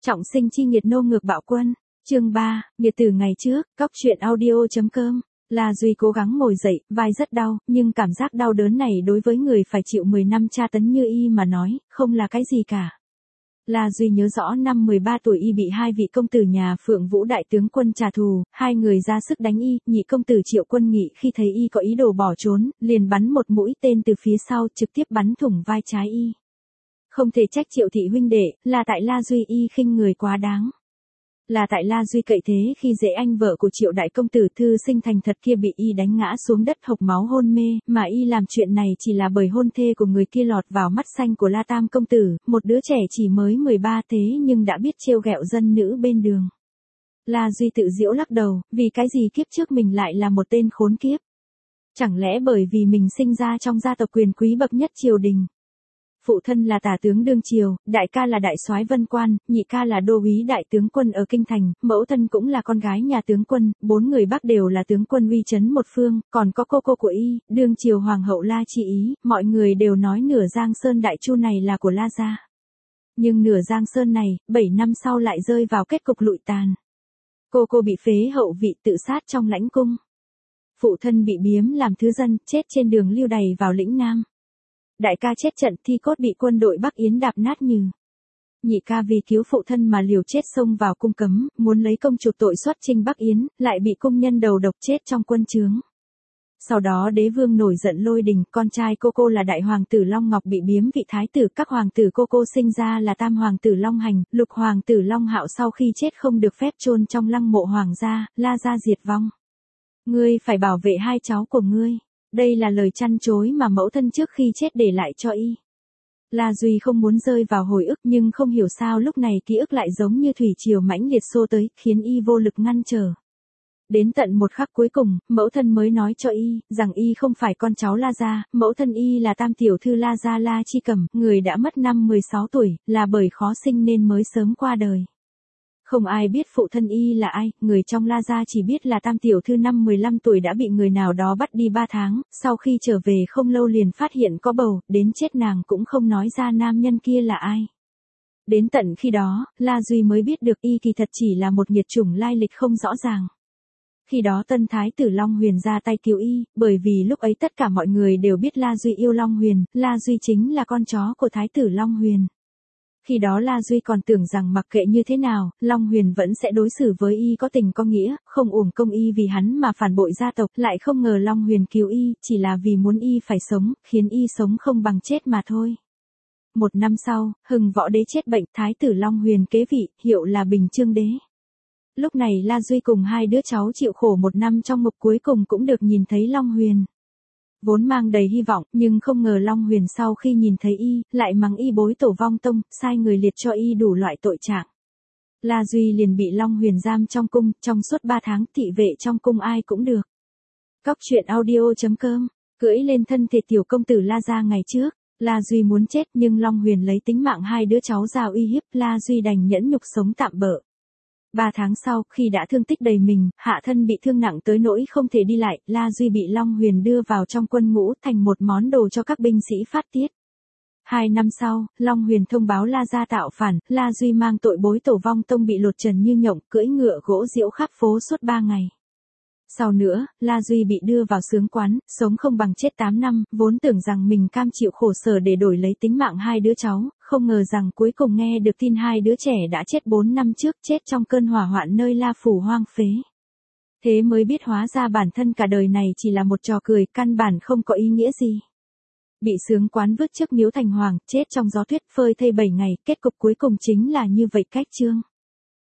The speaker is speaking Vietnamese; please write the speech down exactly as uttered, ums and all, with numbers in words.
Trọng sinh chi nghiệt nô ngược bạo quân. Chương ba, nghiệt từ ngày trước, cóc truyện audio.com. La Duy cố gắng ngồi dậy, vai rất đau, nhưng cảm giác đau đớn này đối với người phải chịu mười năm tra tấn như y mà nói, không là cái gì cả. La Duy nhớ rõ năm mười ba tuổi y bị hai vị công tử nhà Phượng Vũ đại tướng quân trả thù, hai người ra sức đánh y, nhị công tử Triệu Quân Nghị khi thấy y có ý đồ bỏ trốn, liền bắn một mũi tên từ phía sau trực tiếp bắn thủng vai trái y. Không thể trách Triệu thị huynh đệ, là tại La Duy y khinh người quá đáng. Là tại La Duy cậy thế khi dễ anh vợ của Triệu đại công tử thư sinh thành thật kia bị y đánh ngã xuống đất hộc máu hôn mê, mà y làm chuyện này chỉ là bởi hôn thê của người kia lọt vào mắt xanh của La Tam công tử, một đứa trẻ chỉ mới mười ba thế nhưng đã biết trêu ghẹo dân nữ bên đường. La Duy tự giễu lắc đầu, vì cái gì kiếp trước mình lại là một tên khốn kiếp? Chẳng lẽ bởi vì mình sinh ra trong gia tộc quyền quý bậc nhất triều đình? Phụ thân là tả tướng đương triều, đại ca là đại soái Vân Quan, nhị ca là đô úy đại tướng quân ở kinh thành, mẫu thân cũng là con gái nhà tướng quân, bốn người bác đều là tướng quân uy chấn một phương, còn có cô cô của y, đương triều hoàng hậu La Chi Ý, mọi người đều nói nửa Giang Sơn đại chu này là của La gia. Nhưng nửa Giang Sơn này, bảy năm sau lại rơi vào kết cục lụi tàn. Cô cô bị phế hậu vị tự sát trong lãnh cung. Phụ thân bị biếm làm thứ dân, chết trên đường lưu đày vào lĩnh Nam. Đại ca chết trận thi cốt bị quân đội Bắc Yến đạp nát nhừ. Nhị ca vì cứu phụ thân mà liều chết xông vào cung cấm, muốn lấy công chuộc tội xuất chinh Bắc Yến, lại bị cung nhân đầu độc chết trong quân trướng. Sau đó đế vương nổi giận lôi đình, con trai cô cô là đại hoàng tử Long Ngọc bị biếm vị thái tử, các hoàng tử cô cô sinh ra là tam hoàng tử Long Hành, lục hoàng tử Long Hạo sau khi chết không được phép chôn trong lăng mộ hoàng gia, La gia diệt vong. Ngươi phải bảo vệ hai cháu của ngươi. Đây là lời chăn chối mà mẫu thân trước khi chết để lại cho y. La Duy không muốn rơi vào hồi ức nhưng không hiểu sao lúc này ký ức lại giống như thủy triều mãnh liệt xô tới, khiến y vô lực ngăn trở. Đến tận một khắc cuối cùng, mẫu thân mới nói cho y, rằng y không phải con cháu La gia, mẫu thân y là tam tiểu thư La gia La Chi Cẩm, người đã mất năm mười sáu tuổi, là bởi khó sinh nên mới sớm qua đời. Không ai biết phụ thân y là ai, người trong La gia chỉ biết là tam tiểu thư năm mười lăm tuổi đã bị người nào đó bắt đi ba tháng, sau khi trở về không lâu liền phát hiện có bầu, đến chết nàng cũng không nói ra nam nhân kia là ai. Đến tận khi đó, La Duy mới biết được y kỳ thật chỉ là một nghiệt chủng lai lịch không rõ ràng. Khi đó tân thái tử Long Huyền ra tay cứu y, bởi vì lúc ấy tất cả mọi người đều biết La Duy yêu Long Huyền, La Duy chính là con chó của thái tử Long Huyền. Khi đó La Duy còn tưởng rằng mặc kệ như thế nào, Long Huyền vẫn sẽ đối xử với y có tình có nghĩa, không uổng công y vì hắn mà phản bội gia tộc, lại không ngờ Long Huyền cứu y, chỉ là vì muốn y phải sống, khiến y sống không bằng chết mà thôi. Một năm sau, Hưng Võ Đế chết bệnh, thái tử Long Huyền kế vị, hiệu là Bình Chương Đế. Lúc này La Duy cùng hai đứa cháu chịu khổ một năm trong ngục cuối cùng cũng được nhìn thấy Long Huyền. Vốn mang đầy hy vọng, nhưng không ngờ Long Huyền sau khi nhìn thấy y, lại mắng y bối tổ vong tông, sai người liệt cho y đủ loại tội trạng. La Duy liền bị Long Huyền giam trong cung, trong suốt ba tháng, thị vệ trong cung ai cũng được. Cóc truyện audio.com, cưỡi lên thân thể tiểu công tử La gia ngày trước, La Duy muốn chết nhưng Long Huyền lấy tính mạng hai đứa cháu ra uy hiếp, La Duy đành nhẫn nhục sống tạm bợ. Ba tháng sau, khi đã thương tích đầy mình, hạ thân bị thương nặng tới nỗi không thể đi lại, La Duy bị Long Huyền đưa vào trong quân ngũ thành một món đồ cho các binh sĩ phát tiết. Hai năm sau, Long Huyền thông báo La gia tạo phản, La Duy mang tội bối tổ vong tông bị lột trần như nhộng, cưỡi ngựa gỗ diễu khắp phố suốt ba ngày. Sau nữa, La Duy bị đưa vào xướng quán, sống không bằng chết tám năm, vốn tưởng rằng mình cam chịu khổ sở để đổi lấy tính mạng hai đứa cháu, không ngờ rằng cuối cùng nghe được tin hai đứa trẻ đã chết bốn năm trước, chết trong cơn hỏa hoạn nơi La Phủ hoang phế. Thế mới biết hóa ra bản thân cả đời này chỉ là một trò cười, căn bản không có ý nghĩa gì. Bị xướng quán vứt trước miếu thành hoàng, chết trong gió tuyết phơi thây bảy ngày, kết cục cuối cùng chính là như vậy cách chương.